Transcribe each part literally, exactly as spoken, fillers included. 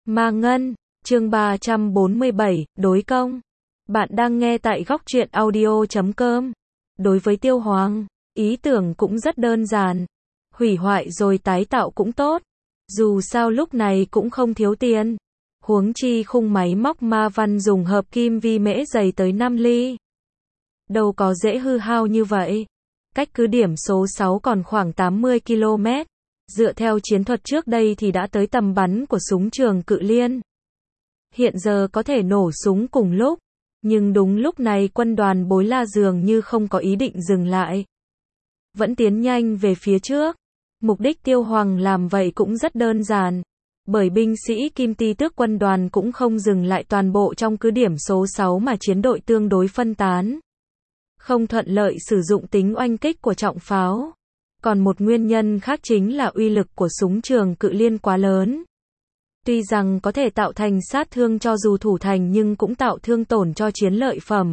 Ma Ngân, chương ba trăm bốn mươi bảy, đối công. Bạn đang nghe tại góc truyện audio chấm com. Đối với Tiêu Hoàng, ý tưởng cũng rất đơn giản. Hủy hoại rồi tái tạo cũng tốt. Dù sao lúc này cũng không thiếu tiền. Huống chi khung máy móc ma văn dùng hợp kim vi mễ dày tới năm ly. Đâu có dễ hư hao như vậy. Cách cứ điểm số sáu còn khoảng tám mươi ki lô mét. Dựa theo chiến thuật trước đây thì đã tới tầm bắn của súng trường Cự Liên. Hiện giờ có thể nổ súng cùng lúc. Nhưng đúng lúc này quân đoàn Bối La dường như không có ý định dừng lại. Vẫn tiến nhanh về phía trước. Mục đích Tiêu Hoàng làm vậy cũng rất đơn giản. Bởi binh sĩ Kim Ti Tước quân đoàn cũng không dừng lại toàn bộ trong cứ điểm số sáu mà chiến đội tương đối phân tán. Không thuận lợi sử dụng tính oanh kích của trọng pháo. Còn một nguyên nhân khác chính là uy lực của súng trường Cự Liên quá lớn. Tuy rằng có thể tạo thành sát thương cho dù thủ thành nhưng cũng tạo thương tổn cho chiến lợi phẩm.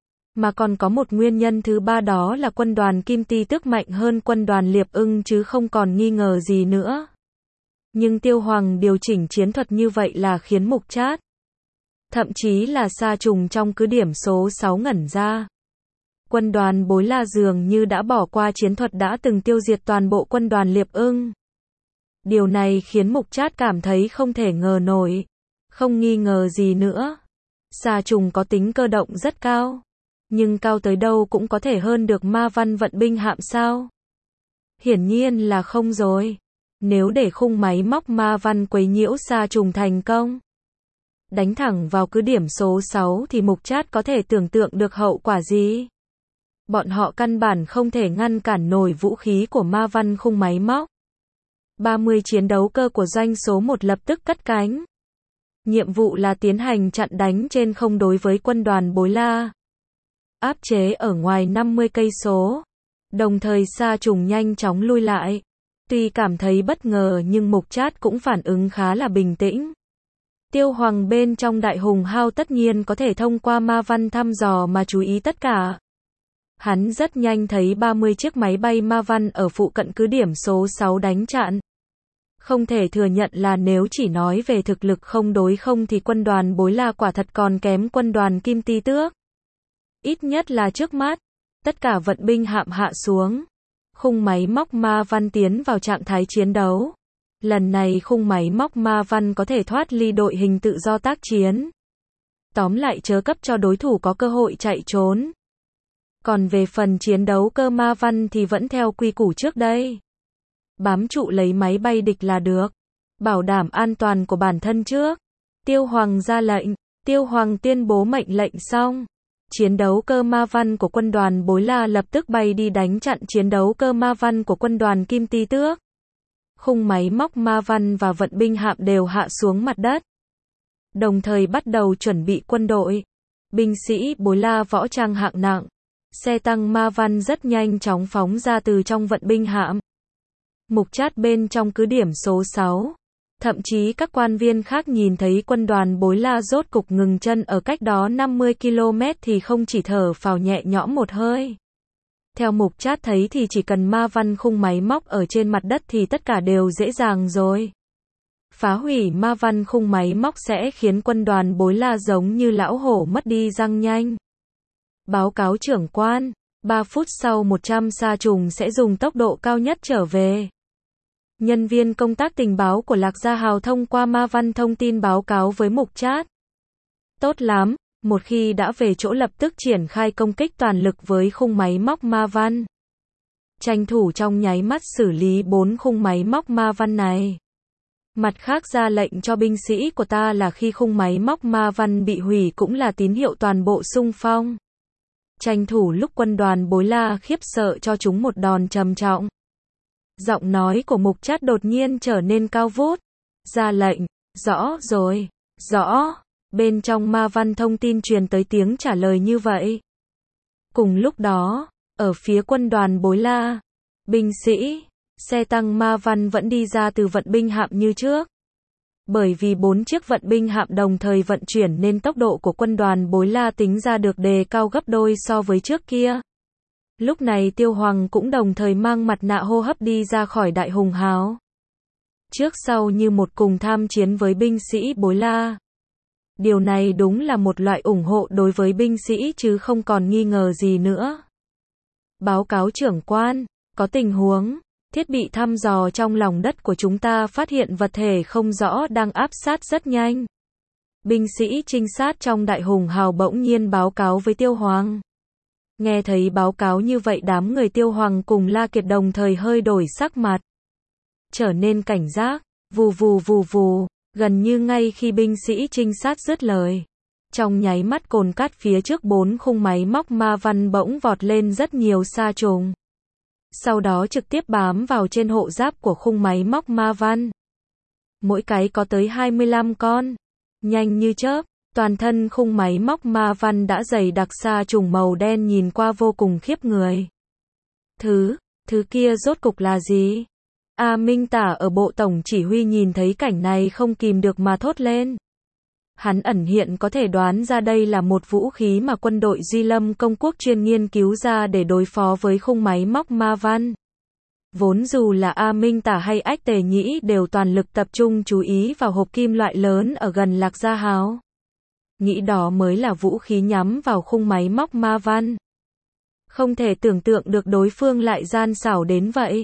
Mà còn có một nguyên nhân thứ ba, đó là quân đoàn Kim Ti Tước mạnh hơn quân đoàn Liệp Ưng chứ không còn nghi ngờ gì nữa. Nhưng Tiêu Hoàng điều chỉnh chiến thuật như vậy là khiến Mục Trát, thậm chí là Sa Trùng trong cứ điểm số sáu ngẩn ra. Quân đoàn Bối La dường như đã bỏ qua chiến thuật đã từng tiêu diệt toàn bộ quân đoàn Liệp Ưng. Điều này khiến Mục Trát cảm thấy không thể ngờ nổi. Không nghi ngờ gì nữa. Sa Trùng có tính cơ động rất cao. Nhưng cao tới đâu cũng có thể hơn được ma văn vận binh hạm sao? Hiển nhiên là không rồi. Nếu để khung máy móc ma văn quấy nhiễu Sa Trùng thành công, đánh thẳng vào cứ điểm số sáu thì Mục Trát có thể tưởng tượng được hậu quả gì. Bọn họ căn bản không thể ngăn cản nổi vũ khí của ma văn khung máy móc. ba mươi chiến đấu cơ của doanh số một lập tức cất cánh. Nhiệm vụ là tiến hành chặn đánh trên không đối với quân đoàn Bối La. Áp chế ở ngoài năm mươi cây số. Đồng thời Sa Trùng nhanh chóng lui lại. Tuy cảm thấy bất ngờ nhưng Mục Trát cũng phản ứng khá là bình tĩnh. Tiêu Hoàng bên trong đại hùng hao tất nhiên có thể thông qua ma văn thăm dò mà chú ý tất cả. Hắn rất nhanh thấy ba mươi chiếc máy bay ma văn ở phụ cận cứ điểm số sáu đánh chặn. Không thể thừa nhận là nếu chỉ nói về thực lực không đối không thì quân đoàn Bối La quả thật còn kém quân đoàn Kim Ti Tước. Ít nhất là trước mắt, tất cả vận binh hạm hạ xuống. Khung máy móc ma văn tiến vào trạng thái chiến đấu. Lần này khung máy móc ma văn có thể thoát ly đội hình tự do tác chiến. Tóm lại chớ cấp cho đối thủ có cơ hội chạy trốn. Còn về phần chiến đấu cơ ma văn thì vẫn theo quy củ trước đây. Bám trụ lấy máy bay địch là được. Bảo đảm an toàn của bản thân trước. Tiêu Hoàng ra lệnh. Tiêu Hoàng tuyên bố mệnh lệnh xong. Chiến đấu cơ ma văn của quân đoàn Bối La lập tức bay đi đánh chặn chiến đấu cơ ma văn của quân đoàn Kim Ti Tước. Khung máy móc ma văn và vận binh hạm đều hạ xuống mặt đất. Đồng thời bắt đầu chuẩn bị quân đội. Binh sĩ Bối La võ trang hạng nặng. Xe tăng ma văn rất nhanh chóng phóng ra từ trong vận binh hạm. Mục Trát bên trong cứ điểm số sáu. Thậm chí các quan viên khác nhìn thấy quân đoàn Bối La rốt cục ngừng chân ở cách đó năm mươi ki lô mét thì không chỉ thở phào nhẹ nhõm một hơi. Theo Mục Trát thấy thì chỉ cần ma văn khung máy móc ở trên mặt đất thì tất cả đều dễ dàng rồi. Phá hủy ma văn khung máy móc sẽ khiến quân đoàn Bối La giống như lão hổ mất đi răng nhanh. Báo cáo trưởng quan, ba phút sau một trăm Sa Trùng sẽ dùng tốc độ cao nhất trở về. Nhân viên công tác tình báo của Lạc Gia Hào thông qua ma văn thông tin báo cáo với Mục Trát. Tốt lắm, một khi đã về chỗ lập tức triển khai công kích toàn lực với khung máy móc ma văn. Tranh thủ trong nháy mắt xử lý bốn khung máy móc ma văn này. Mặt khác ra lệnh cho binh sĩ của ta là khi khung máy móc ma văn bị hủy cũng là tín hiệu toàn bộ xung phong. Tranh thủ lúc quân đoàn Bối La khiếp sợ cho chúng một đòn trầm trọng. Giọng nói của Mục Trát đột nhiên trở nên cao vút. Ra lệnh, rõ rồi, rõ. Bên trong ma văn thông tin truyền tới tiếng trả lời như vậy. Cùng lúc đó, ở phía quân đoàn Bối La, binh sĩ, xe tăng ma văn vẫn đi ra từ vận binh hạm như trước. Bởi vì bốn chiếc vận binh hạm đồng thời vận chuyển nên tốc độ của quân đoàn Bối La tính ra được đề cao gấp đôi so với trước kia. Lúc này Tiêu Hoàng cũng đồng thời mang mặt nạ hô hấp đi ra khỏi đại hùng hào. trước sau như một cùng tham chiến với binh sĩ Bối La. Điều này đúng là một loại ủng hộ đối với binh sĩ chứ không còn nghi ngờ gì nữa. Báo cáo trưởng quan, có tình huống, thiết bị thăm dò trong lòng đất của chúng ta phát hiện vật thể không rõ đang áp sát rất nhanh. Binh sĩ trinh sát trong Đại Hùng Hào bỗng nhiên báo cáo với Tiêu Hoàng. Nghe thấy báo cáo như vậy đám người Tiêu Hoàng cùng La Kiệt đồng thời hơi đổi sắc mặt. Trở nên cảnh giác, vù vù vù vù, gần như ngay khi binh sĩ trinh sát dứt lời. Trong nháy mắt cồn cát phía trước bốn khung máy móc ma văn bỗng vọt lên rất nhiều sa trùng. Sau đó trực tiếp bám vào trên hộ giáp của khung máy móc ma văn. Mỗi cái có tới hai mươi lăm con. Nhanh như chớp, toàn thân khung máy móc ma văn đã dày đặc sa trùng màu đen nhìn qua vô cùng khiếp người. Thứ, thứ kia rốt cục là gì? A Minh Tả ở bộ tổng chỉ huy nhìn thấy cảnh này không kìm được mà thốt lên. Hắn ẩn hiện có thể đoán ra đây là một vũ khí mà quân đội Duy Lâm Công Quốc chuyên nghiên cứu ra để đối phó với khung máy móc ma văn. Vốn dù là A Minh Tả hay Ách Tề Nhĩ đều toàn lực tập trung chú ý vào hộp kim loại lớn ở gần Lạc Gia Háo. Nghĩ đó mới là vũ khí nhắm vào khung máy móc ma văn. Không thể tưởng tượng được đối phương lại gian xảo đến vậy.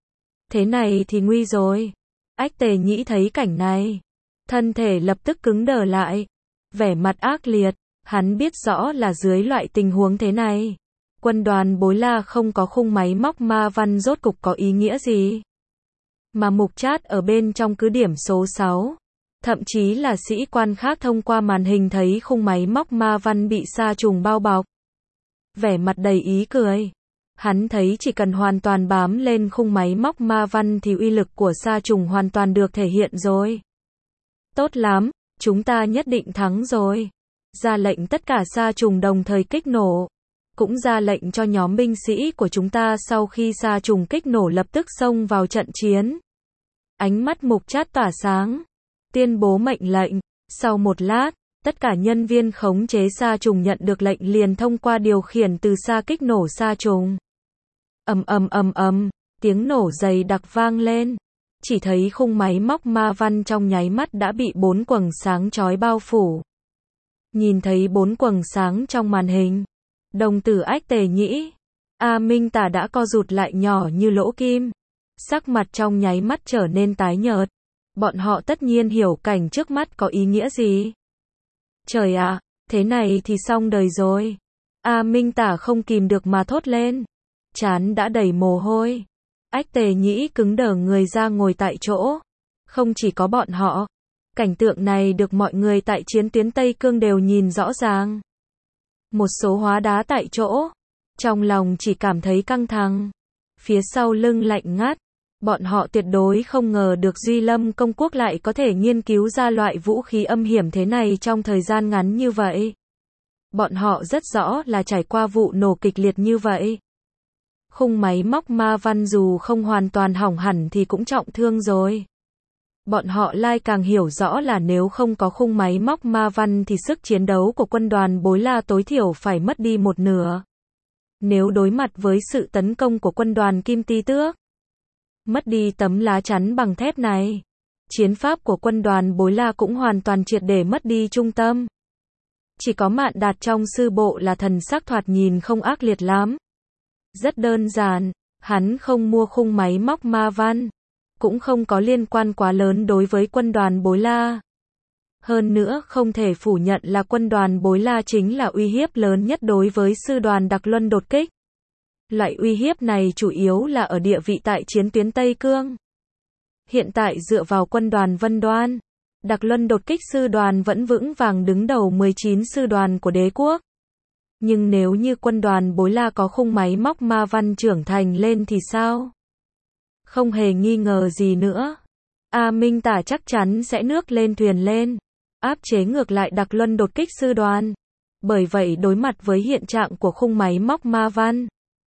Thế này thì nguy rồi. Ách Tề Nhĩ thấy cảnh này, thân thể lập tức cứng đờ lại, vẻ mặt ác liệt, hắn biết rõ là dưới loại tình huống thế này, quân đoàn Bối La không có khung máy móc ma văn rốt cục có ý nghĩa gì. Mà mục chát ở bên trong cứ điểm số sáu, thậm chí là sĩ quan khác thông qua màn hình thấy khung máy móc ma văn bị sa trùng bao bọc. Vẻ mặt đầy ý cười. Hắn thấy chỉ cần hoàn toàn bám lên khung máy móc ma văn thì uy lực của sa trùng hoàn toàn được thể hiện rồi. Tốt lắm, chúng ta nhất định thắng rồi. Ra lệnh tất cả sa trùng đồng thời kích nổ. Cũng ra lệnh cho nhóm binh sĩ của chúng ta sau khi sa trùng kích nổ lập tức xông vào trận chiến. Ánh mắt mục chát tỏa sáng. Tuyên bố mệnh lệnh. Sau một lát, tất cả nhân viên khống chế sa trùng nhận được lệnh liền thông qua điều khiển từ xa kích nổ sa trùng. Ầm ầm ầm ầm, tiếng nổ dày đặc vang lên. Chỉ thấy khung máy móc ma văn trong nháy mắt đã bị bốn quầng sáng chói bao phủ. Nhìn thấy bốn quầng sáng trong màn hình, đồng tử Ách Tề Nhĩ, A Minh Tả đã co rụt lại nhỏ như lỗ kim. Sắc mặt trong nháy mắt trở nên tái nhợt. Bọn họ tất nhiên hiểu cảnh trước mắt có ý nghĩa gì. Trời ạ, thế này thì xong đời rồi. A Minh Tả không kìm được mà thốt lên. Trán đã đầy mồ hôi. Ách Tề Nhĩ cứng đờ người ra ngồi tại chỗ. Không chỉ có bọn họ, cảnh tượng này được mọi người tại chiến tuyến Tây Cương đều nhìn rõ ràng. Một số hóa đá tại chỗ, trong lòng chỉ cảm thấy căng thẳng, phía sau lưng lạnh ngắt. Bọn họ tuyệt đối không ngờ được Duy Lâm Công Quốc lại có thể nghiên cứu ra loại vũ khí âm hiểm thế này trong thời gian ngắn như vậy. Bọn họ rất rõ là trải qua vụ nổ kịch liệt như vậy. Khung máy móc ma văn dù không hoàn toàn hỏng hẳn thì cũng trọng thương rồi. Bọn họ lại càng hiểu rõ là nếu không có khung máy móc ma văn thì sức chiến đấu của quân đoàn Bối La tối thiểu phải mất đi một nửa. Nếu đối mặt với sự tấn công của quân đoàn Kim Ti Tước, mất đi tấm lá chắn bằng thép này, chiến pháp của quân đoàn Bối La cũng hoàn toàn triệt để mất đi trung tâm. Chỉ có Mạn Đạt trong sư bộ là thần sắc thoạt nhìn không ác liệt lắm. Rất đơn giản, hắn không mua khung máy móc ma văn, cũng không có liên quan quá lớn đối với quân đoàn Bối La. Hơn nữa không thể phủ nhận là quân đoàn Bối La chính là uy hiếp lớn nhất đối với sư đoàn Đặc Luân đột kích. Loại uy hiếp này chủ yếu là ở địa vị tại chiến tuyến Tây Cương. Hiện tại dựa vào quân đoàn Vân Đoan, Đặc Luân đột kích sư đoàn vẫn vững vàng đứng đầu mười chín sư đoàn của đế quốc. Nhưng nếu như quân đoàn Bối La có khung máy móc ma văn trưởng thành lên thì sao? Không hề nghi ngờ gì nữa. A Minh Tả chắc chắn sẽ nước lên thuyền lên, áp chế ngược lại Đặc Luân đột kích sư đoàn. Bởi vậy đối mặt với hiện trạng của khung máy móc ma văn,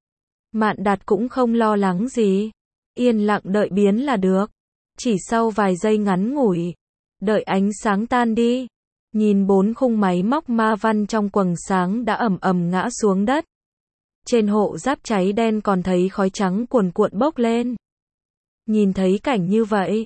Mạn Đạt cũng không lo lắng gì. Yên lặng đợi biến là được. Chỉ sau vài giây ngắn ngủi, đợi ánh sáng tan đi, nhìn bốn khung máy móc ma văn trong quầng sáng đã ầm ầm ngã xuống đất. Trên hộ giáp cháy đen còn thấy khói trắng cuồn cuộn bốc lên. Nhìn thấy cảnh như vậy,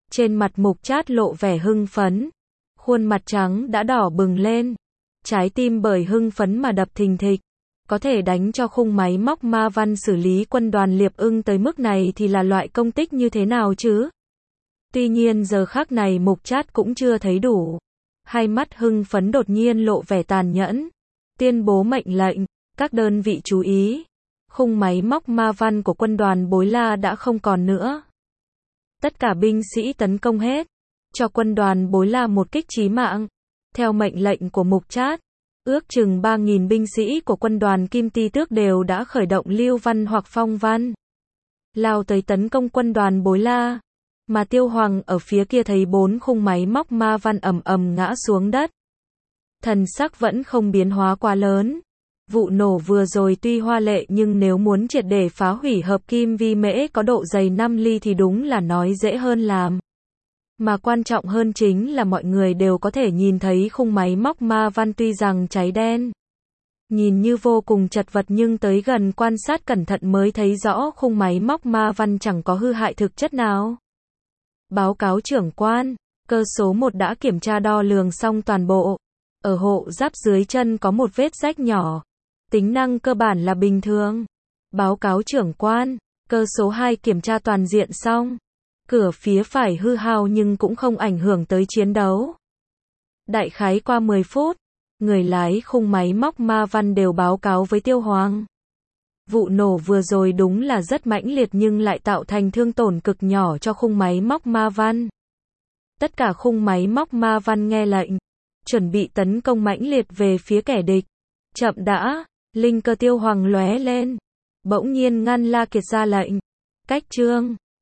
Trên mặt Mục Trát lộ vẻ hưng phấn. Khuôn mặt trắng đã đỏ bừng lên. Trái tim bởi hưng phấn mà đập thình thịch. Có thể đánh cho khung máy móc ma văn xử lý quân đoàn Liệp Ưng tới mức này thì là loại công tích như thế nào chứ? Tuy nhiên giờ khắc này Mục Trát cũng chưa thấy đủ. Hai mắt hưng phấn đột nhiên lộ vẻ tàn nhẫn. Tuyên bố mệnh lệnh, các đơn vị chú ý. Khung máy móc ma văn của quân đoàn Bối La đã không còn nữa. Tất cả binh sĩ tấn công hết. Cho quân đoàn Bối La một kích chí mạng. Theo mệnh lệnh của Mục Trát, ước chừng ba nghìn binh sĩ của quân đoàn Kim Ti Tước đều đã khởi động lưu văn hoặc phong văn. Lao tới tấn công quân đoàn Bối La. Mà Tiêu Hoàng ở phía kia thấy bốn khung máy móc ma văn ầm ầm ngã xuống đất. Thần sắc vẫn không biến hóa quá lớn. Vụ nổ vừa rồi tuy hoa lệ nhưng nếu muốn triệt để phá hủy hợp kim vi mễ có độ dày năm ly thì đúng là nói dễ hơn làm. Mà quan trọng hơn chính là mọi người đều có thể nhìn thấy khung máy móc ma văn tuy rằng cháy đen. Nhìn như vô cùng chật vật nhưng tới gần quan sát cẩn thận mới thấy rõ khung máy móc ma văn chẳng có hư hại thực chất nào. Báo cáo trưởng quan, cơ số một đã kiểm tra đo lường xong toàn bộ. Ở hộ giáp dưới chân có một vết rách nhỏ. Tính năng cơ bản là bình thường. Báo cáo trưởng quan, cơ số hai kiểm tra toàn diện xong. Cửa phía phải hư hao nhưng cũng không ảnh hưởng tới chiến đấu. Đại khái qua mười phút, người lái khung máy móc ma văn đều báo cáo với Tiêu Hoàng. Vụ nổ vừa rồi đúng là rất mãnh liệt nhưng lại tạo thành thương tổn cực nhỏ cho khung máy móc ma văn. Tất cả khung máy móc ma văn nghe lệnh, chuẩn bị tấn công mãnh liệt về phía kẻ địch. Chậm đã, linh cơ Tiêu Hoàng lóe lên, bỗng nhiên ngăn La Kiệt ra lệnh. Cách chương